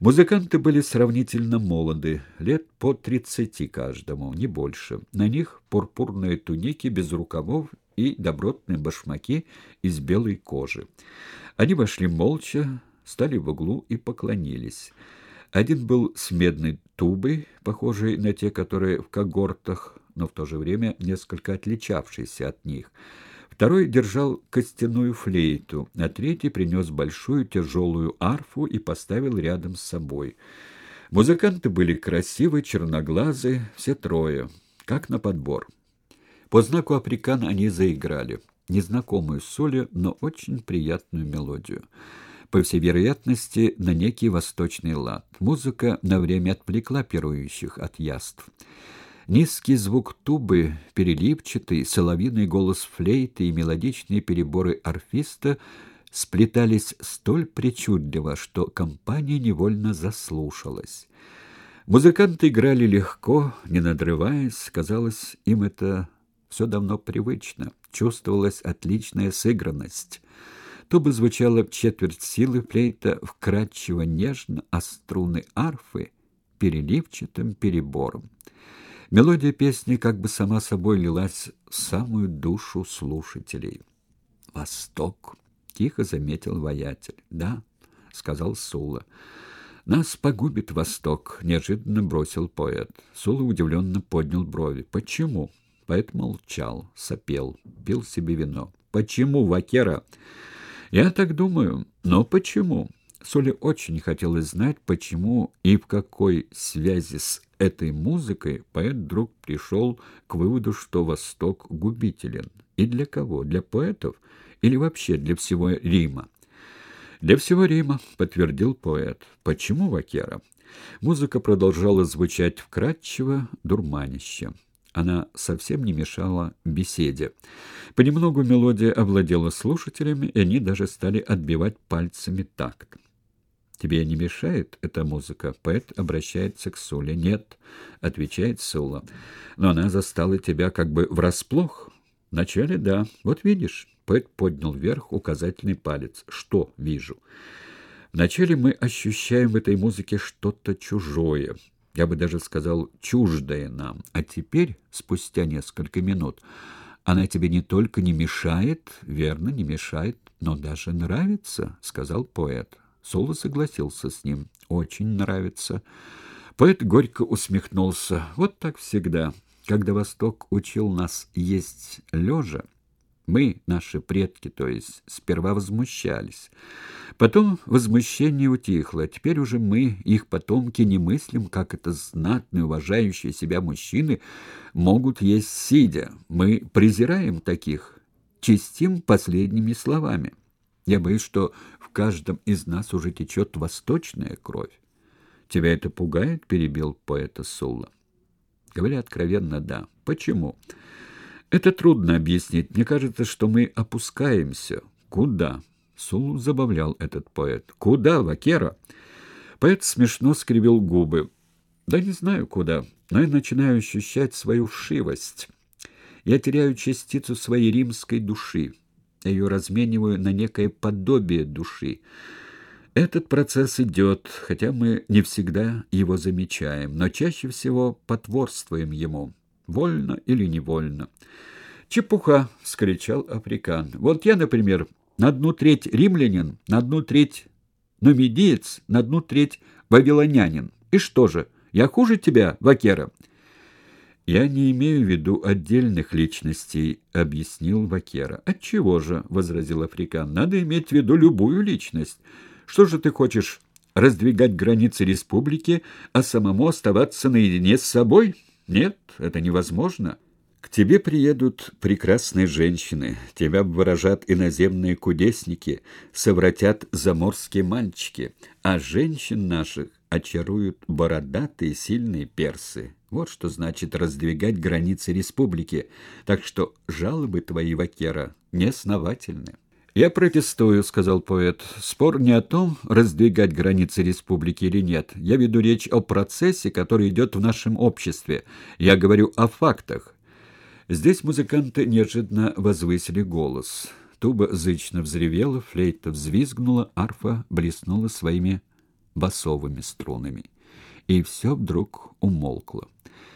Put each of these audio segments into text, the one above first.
Музыканты были сравнительно молоды, лет по 30 каждому, не больше. На них пурпурные туники без рукавов и добротные башмаки из белой кожи. Они вошли молча, стали в углу и поклонились. Один был с медной тубой, похожей на те, которые в когортах, но в то же время несколько отличавшийся от них. Второй держал костяную флейту, а третий принес большую тяжелую арфу и поставил рядом с собой. Музыканты были красивы, черноглазые, все трое, как на подбор. По знаку африкан они заиграли, незнакомую Соле, но очень приятную мелодию. По всей вероятности, на некий восточный лад. Музыка на время отвлекла пирующих от яств. Низкий звук тубы, переливчатый, соловьиный голос флейты и мелодичные переборы арфиста сплетались столь причудливо, что компания невольно заслушалась. Музыканты играли легко, не надрываясь, казалось, им это все давно привычно, чувствовалась отличная сыгранность. Туба звучала в четверть силы, флейта вкрадчиво нежно, а струны арфы переливчатым перебором. Мелодия песни как бы сама собой лилась в самую душу слушателей. «Восток», — тихо заметил воятель. «Да», — сказал Сула. «Нас погубит Восток», — неожиданно бросил поэт. Сула удивленно поднял брови. «Почему?» Поэт молчал, сопел, пил себе вино. «Почему, Вакера?» «Я так думаю. Но почему?» Соле очень хотелось знать, почему и в какой связи с этой музыкой поэт вдруг пришел к выводу, что Восток губителен. И для кого? Для поэтов или вообще для всего Рима? «Для всего Рима», — подтвердил поэт. «Почему, Вакера?» Музыка продолжала звучать вкрадчиво, дурманище. Она совсем не мешала беседе. Понемногу мелодия овладела слушателями, и они даже стали отбивать пальцами такт. «Тебе не мешает эта музыка?» Поэт обращается к Суле. «Нет», — отвечает Сула. «Но она застала тебя как бы врасплох?» «Вначале да. Вот видишь». Поэт поднял вверх указательный палец. «Что вижу?» «Вначале мы ощущаем в этой музыке что-то чужое. Я бы даже сказал, чуждое нам. А теперь, спустя несколько минут, она тебе не только не мешает, верно, не мешает, но даже нравится», — сказал поэт. Сула согласился с ним. «Очень нравится». Поэт горько усмехнулся. «Вот так всегда. Когда Восток учил нас есть лежа, мы, наши предки, то есть, сперва возмущались. Потом возмущение утихло. Теперь уже мы, их потомки, не мыслим, как это знатные, уважающие себя мужчины могут есть сидя. Мы презираем таких, чистим последними словами. Я боюсь, что в каждом из нас уже течет восточная кровь. «Тебя это пугает?» — перебил поэта Сула. Говоря откровенно, да. Почему? Это трудно объяснить. Мне кажется, что мы опускаемся. Куда? Сулу забавлял этот поэт. Куда, Вакера? Поэт смешно скривил губы. Да не знаю куда, но я начинаю ощущать свою вшивость. Я теряю частицу своей римской души. Я ее размениваю на некое подобие души. Этот процесс идет, хотя мы не всегда его замечаем, но чаще всего потворствуем ему, вольно или невольно. «Чепуха!» — вскричал африкан. «Вот я, например, на 1/3 римлянин, на 1/3 нумидиец, на 1/3 вавилонянин. И что же, я хуже тебя, Вакера?» «Я не имею в виду отдельных личностей», — объяснил Вакера. «Отчего же?» — возразил африкан. «Надо иметь в виду любую личность. Что же ты хочешь, раздвигать границы республики, а самому оставаться наедине с собой? Нет, это невозможно. К тебе приедут прекрасные женщины, тебя обворожат иноземные кудесники, совратят заморские мальчики, а женщин наших очаруют бородатые сильные персы. Вот что значит раздвигать границы республики. Так что жалобы твои, Вакера, неосновательны». «Я протестую», — сказал поэт. «Спор не о том, раздвигать границы республики или нет. Я веду речь о процессе, который идет в нашем обществе. Я говорю о фактах». Здесь музыканты неожиданно возвысили голос. Туба зычно взревела, флейта взвизгнула, арфа блеснула своими басовыми струнами. И все вдруг умолкло.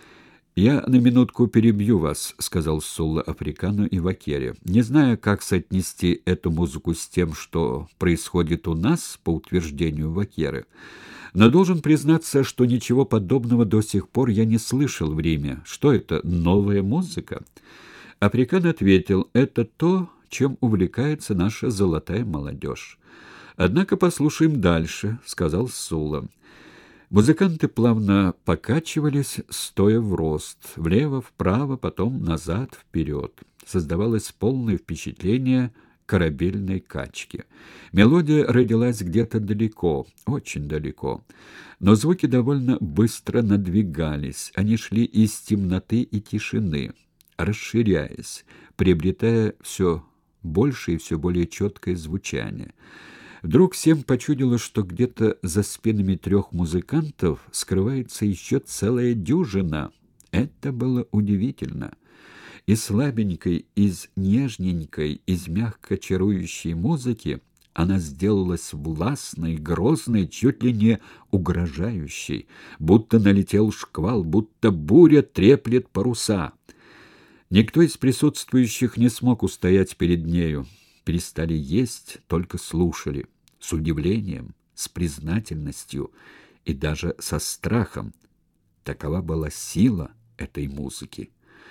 «Я на минутку перебью вас», — сказал Сулла Африкану и Вакере. «Не знаю, как соотнести эту музыку с тем, что происходит у нас, по утверждению Вакеры, но должен признаться, что ничего подобного до сих пор я не слышал в Риме. Что это, новая музыка?» Африкан ответил: «Это то, чем увлекается наша золотая молодежь». «Однако послушаем дальше», — сказал Сулла. Музыканты плавно покачивались, стоя в рост, влево, вправо, потом назад, вперед. Создавалось полное впечатление корабельной качки. Мелодия родилась где-то далеко, очень далеко, но звуки довольно быстро надвигались. Они шли из темноты и тишины, расширяясь, приобретая все больше и все более четкое звучание. Вдруг всем почудилось, что где-то за спинами трех музыкантов скрывается еще целая дюжина. Это было удивительно. Из слабенькой, из нежненькой, из мягко чарующей музыки она сделалась властной, грозной, чуть ли не угрожающей, будто налетел шквал, будто буря треплет паруса. Никто из присутствующих не смог устоять перед нею. Перестали есть, только слушали. С удивлением, с признательностью и даже со страхом. Такова была сила этой музыки.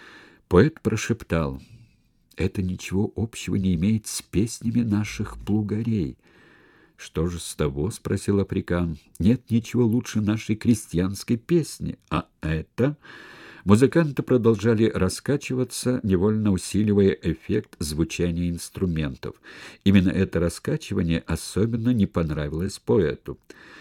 Поэт прошептал: «Это ничего общего не имеет с песнями наших плугарей». «Что же с того?» — спросил Африкан. «Нет ничего лучше нашей крестьянской песни. А это...» Музыканты продолжали раскачиваться, невольно усиливая эффект звучания инструментов. Именно это раскачивание особенно не понравилось поэту.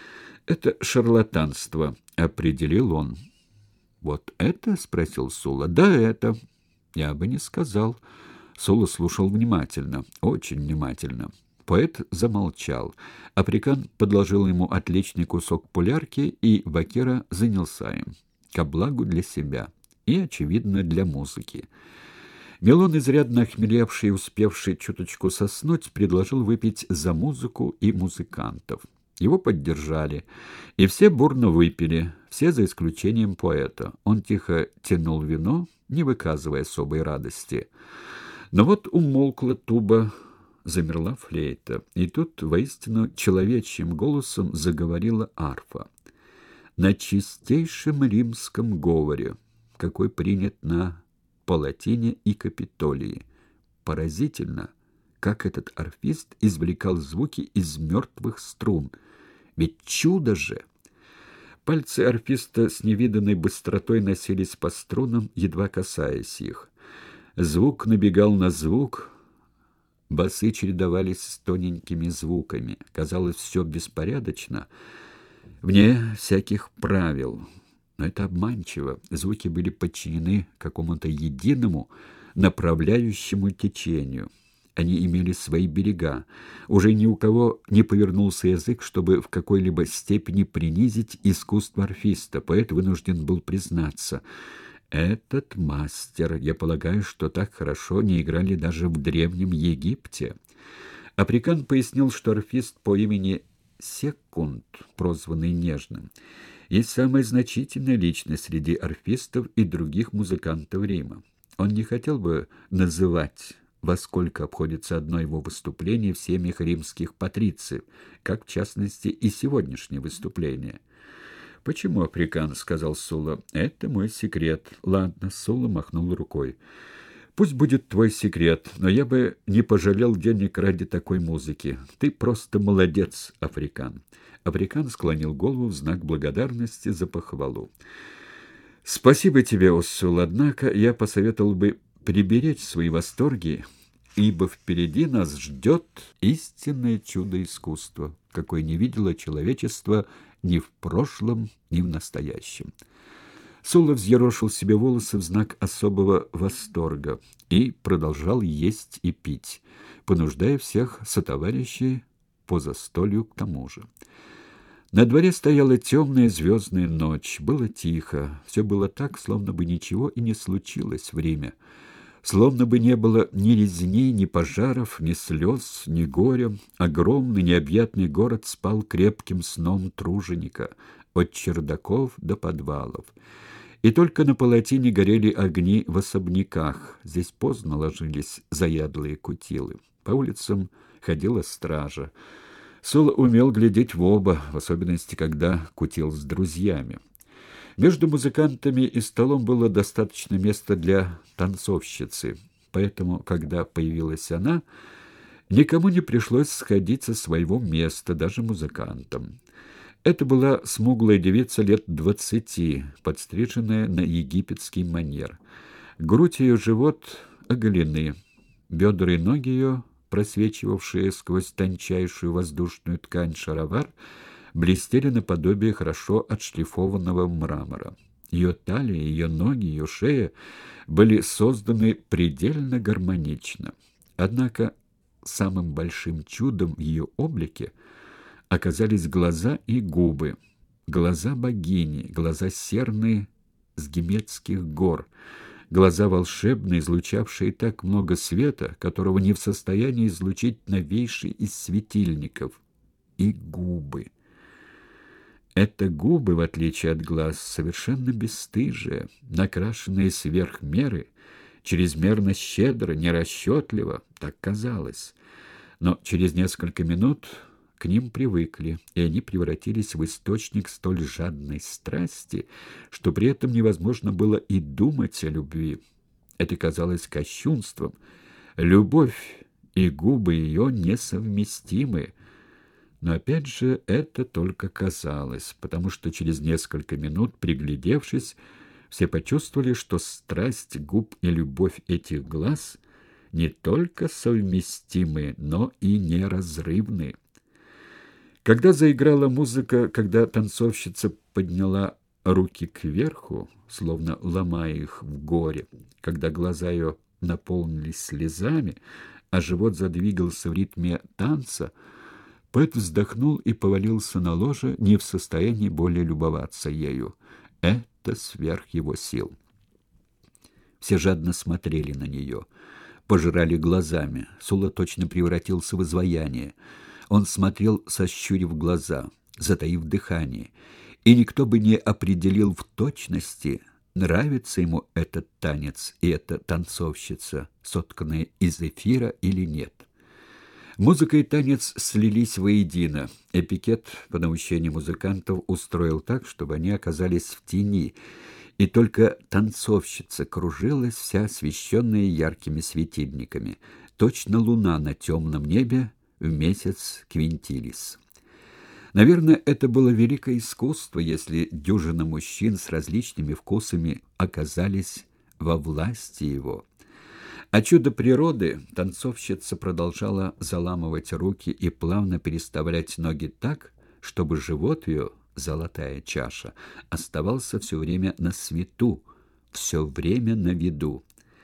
«Это шарлатанство», — определил он. «Вот это?» — спросил Сулла. «Да, это». «Я бы не сказал». Сулла слушал внимательно, очень внимательно. Поэт замолчал. Африкан подложил ему отличный кусок пулярки, и Вакера занялся им. Ко благу для себя и, очевидно, для музыки. Мелон, изрядно охмелевший и успевший чуточку соснуть, предложил выпить за музыку и музыкантов. Его поддержали, и все бурно выпили, все за исключением поэта. Он тихо тянул вино, не выказывая особой радости. Но вот умолкла туба, замерла флейта, и тут воистину человечьим голосом заговорила арфа. На чистейшем римском говоре, какой принят на Палатине и Капитолии. Поразительно, как этот арфист извлекал звуки из мертвых струн. Ведь чудо же! Пальцы арфиста с невиданной быстротой носились по струнам, едва касаясь их. Звук набегал на звук, басы чередовались с тоненькими звуками. Казалось, все беспорядочно, вне всяких правил. Но это обманчиво. Звуки были подчинены какому-то единому, направляющему течению. Они имели свои берега. Уже ни у кого не повернулся язык, чтобы в какой-либо степени принизить искусство арфиста. Поэт вынужден был признаться: «Этот мастер, я полагаю, что так хорошо не играли даже в Древнем Египте». Африкан пояснил, что арфист по имени Секунд, прозванный Нежным, есть самая значительная личность среди арфистов и других музыкантов Рима. Он не хотел бы называть, во сколько обходится одно его выступление в семьях римских патрициев, как, в частности, и сегодняшнее выступление. «Почему, Африкан?» — сказал Сулла. «Это мой секрет». «Ладно», — Сулла махнул рукой. «Пусть будет твой секрет, но я бы не пожалел денег ради такой музыки. Ты просто молодец, Африкан». Африкан склонил голову в знак благодарности за похвалу. «Спасибо тебе, Оссул, однако я посоветовал бы приберечь свои восторги, ибо впереди нас ждет истинное чудо искусства, какое не видело человечество ни в прошлом, ни в настоящем». Сулла взъерошил себе волосы в знак особого восторга и продолжал есть и пить, понуждая всех сотоварищей по застолью к тому же. На дворе стояла темная звездная ночь, было тихо, все было так, словно бы ничего и не случилось в Риме. Словно бы не было ни резни, ни пожаров, ни слез, ни горя, огромный необъятный город спал крепким сном труженика, от чердаков до подвалов. И только на полотне горели огни в особняках. Здесь поздно ложились заядлые кутилы. По улицам ходила стража. Сула умел глядеть в оба, в особенности, когда кутил с друзьями. Между музыкантами и столом было достаточно места для танцовщицы, поэтому, когда появилась она, никому не пришлось сходить со своего места, даже музыкантам. Это была смуглая девица лет 20, подстриженная на египетский манер. Грудь ее, живот оголены, бедра и ноги ее, просвечивавшие сквозь тончайшую воздушную ткань шаровар, блестели наподобие хорошо отшлифованного мрамора. Ее талия, ее ноги, ее шея были созданы предельно гармонично. Однако самым большим чудом в ее облике оказались глаза и губы. Глаза богини, глаза серные с Геметских гор, глаза волшебные, излучавшие так много света, которого не в состоянии излучить новейший из светильников, и губы. Это губы, в отличие от глаз, совершенно бесстыжие, накрашенные сверх меры, чрезмерно щедро, нерасчетливо, так казалось. Но через несколько минут к ним привыкли, и они превратились в источник столь жадной страсти, что при этом невозможно было и думать о любви. Это казалось кощунством. Любовь и губы ее несовместимы. Но опять же это только казалось, потому что через несколько минут, приглядевшись, все почувствовали, что страсть губ и любовь этих глаз не только совместимы, но и неразрывны. Когда заиграла музыка, когда танцовщица подняла руки кверху, словно ломая их в горе, когда глаза ее наполнились слезами, а живот задвигался в ритме танца, поэт вздохнул и повалился на ложе, не в состоянии более любоваться ею. Это сверх его сил. Все жадно смотрели на нее, пожирали глазами. Сула точно превратился в изваяние. Он смотрел, сощурив глаза, затаив дыхание, и никто бы не определил в точности, нравится ему этот танец и эта танцовщица, сотканная из эфира или нет. Музыка и танец слились воедино. Эпикет, по наущению музыкантов, устроил так, чтобы они оказались в тени, и только танцовщица кружилась, вся освещенная яркими светильниками, точно луна на темном небе в месяц Квинтилис. Наверное, это было великое искусство, если дюжина мужчин с различными вкусами оказались во власти его. А чудо природы танцовщица продолжала заламывать руки и плавно переставлять ноги так, чтобы живот ее, золотая чаша, оставался все время на свету, все время на виду.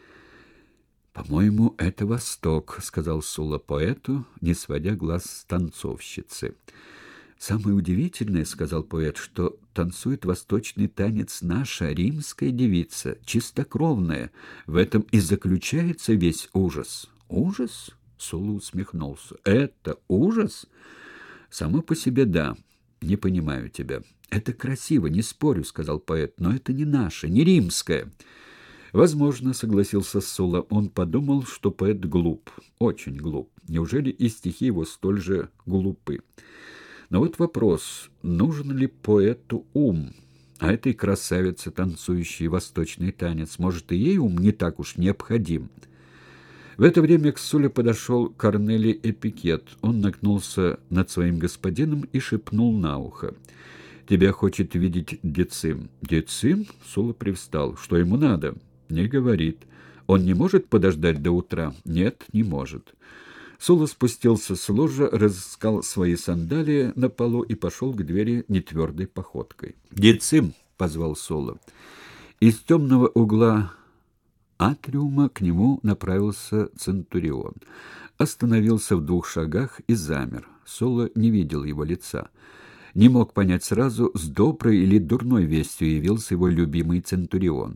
«По-моему, это Восток», — сказал Сула поэту, не сводя глаз с танцовщицы. «Самое удивительное, — сказал поэт, — что танцует восточный танец наша римская девица, чистокровная. В этом и заключается весь ужас». «Ужас?» — Сула усмехнулся. «Это ужас?» «Само по себе да. Не понимаю тебя». «Это красиво, не спорю, — сказал поэт, — но это не наше, не римское». «Возможно, — согласился Сула. Он подумал, что поэт глуп, очень глуп. Неужели и стихи его столь же глупы? Но вот вопрос, нужен ли поэту ум? А этой красавице, танцующей восточный танец, может, и ей ум не так уж необходим?» В это время к Суле подошел Корнелий Эпикет. Он нагнулся над своим господином и шепнул на ухо: «Тебя хочет видеть Децим». «Децим?» — Сула привстал. «Что ему надо?» «Не говорит. Он не может подождать до утра?» «Нет, не может». Сула спустился с ложа, разыскал свои сандалии на полу и пошел к двери нетвердой походкой. «Децим!» — позвал Сула. Из темного угла атриума к нему направился Центурион. Остановился в 2 шагах и замер. Сула не видел его лица. Не мог понять сразу, с доброй или дурной вестью явился его любимый Центурион.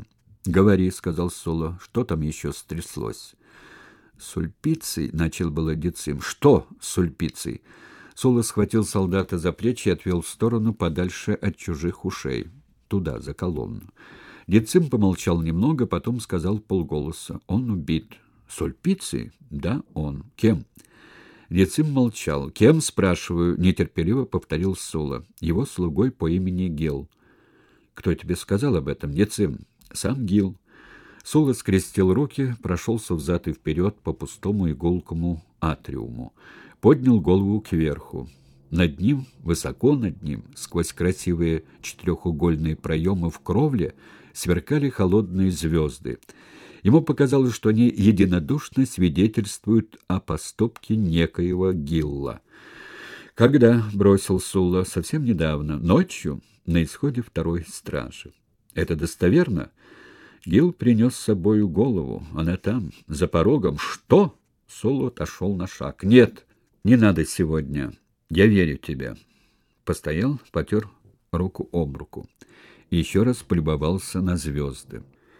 «Говори», — сказал Сула, — «что там еще стряслось?» «С Ульпицей», — начал было Дицим. «Что с Ульпицей?» Сула схватил солдата за плечи и отвел в сторону, подальше от чужих ушей, туда, за колонну. Дицим помолчал немного, потом сказал вполголоса: «Он убит». «С Ульпицей?» «Да, он. Кем?» Дицим молчал. «Кем, спрашиваю?» — нетерпеливо повторил Сула. «Его слугой по имени Гил». «Кто тебе сказал об этом, Дицим?» «Сам Гил». Сула скрестил руки, прошелся взад и вперед по пустому игулкому атриуму, поднял голову кверху. Над ним, высоко над ним, сквозь красивые четырехугольные проемы в кровле, сверкали холодные звезды. Ему показалось, что они единодушно свидетельствуют о поступке некоего Гилла. «Когда?» — бросил Сула. «Совсем недавно. Ночью, на исходе второй стражи». «Это достоверно?» Гил принес с собою голову. Она там, за порогом. «Что?» — Сула отошел на шаг. «Нет, не надо сегодня. Я верю тебе». Постоял, потер руку об руку. И еще раз полюбовался на звезды.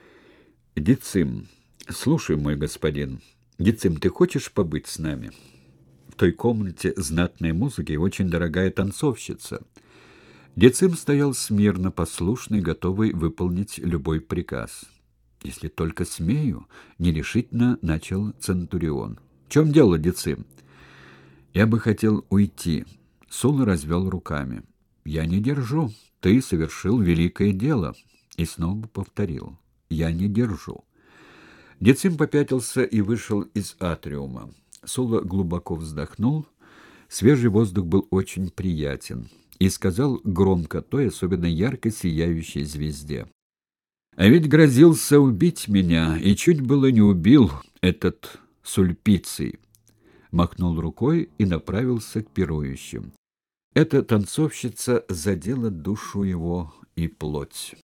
«Дицим, слушай, мой господин. Дицим, ты хочешь побыть с нами? В той комнате знатной музыки и очень дорогая танцовщица». Дицим стоял смирно, послушный, готовый выполнить любой приказ. «Если только смею», — нерешительно начал Центурион. «В чем дело, Дицим?» «Я бы хотел уйти». Сула развел руками. «Я не держу. Ты совершил великое дело». И снова повторил: «Я не держу». Дицим попятился и вышел из атриума. Сула глубоко вздохнул. Свежий воздух был очень приятен. И сказал громко той особенно ярко сияющей звезде: «А ведь грозился убить меня, и чуть было не убил этот Сульпиций». Махнул рукой и направился к пирующим. Эта танцовщица задела душу его и плоть.